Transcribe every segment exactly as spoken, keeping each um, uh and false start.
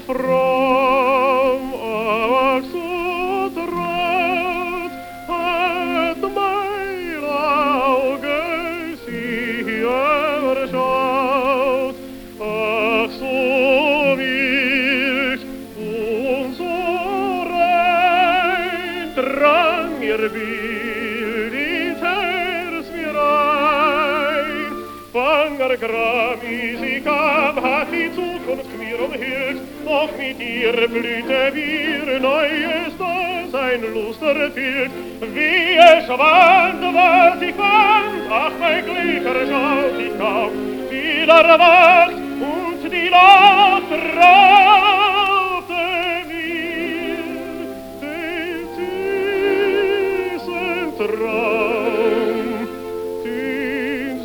fromm, ach so traut, hat mein Auge sie erschaut. Ach so wild und so rein drang ihr Bild ins Herz mir ein. Banger Gram, wie sie kam, hat die Zukunft mir umhüllt, doch mit ihr blühte wir neues Dasein Lust erfüllt. Wie es schwand, was ich fand, ach mein Glück erschaut ich kaum, wieder wacht und die Nacht raubte mir den süßen Traum, den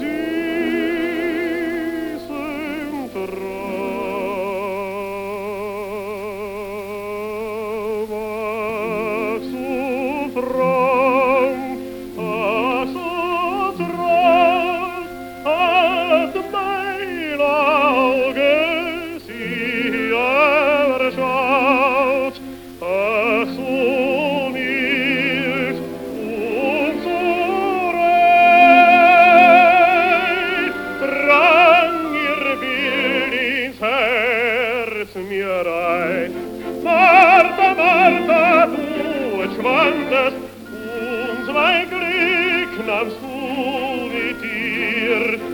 süßen Traum. Ach so fromm, ach so traut, hat mein Auge sie erschaut. Ach so mild und so rein drang ihr Bild ins Herz mir ein. Martha, Martha, du entschwandest, und mein Glück nahmst du mit dir.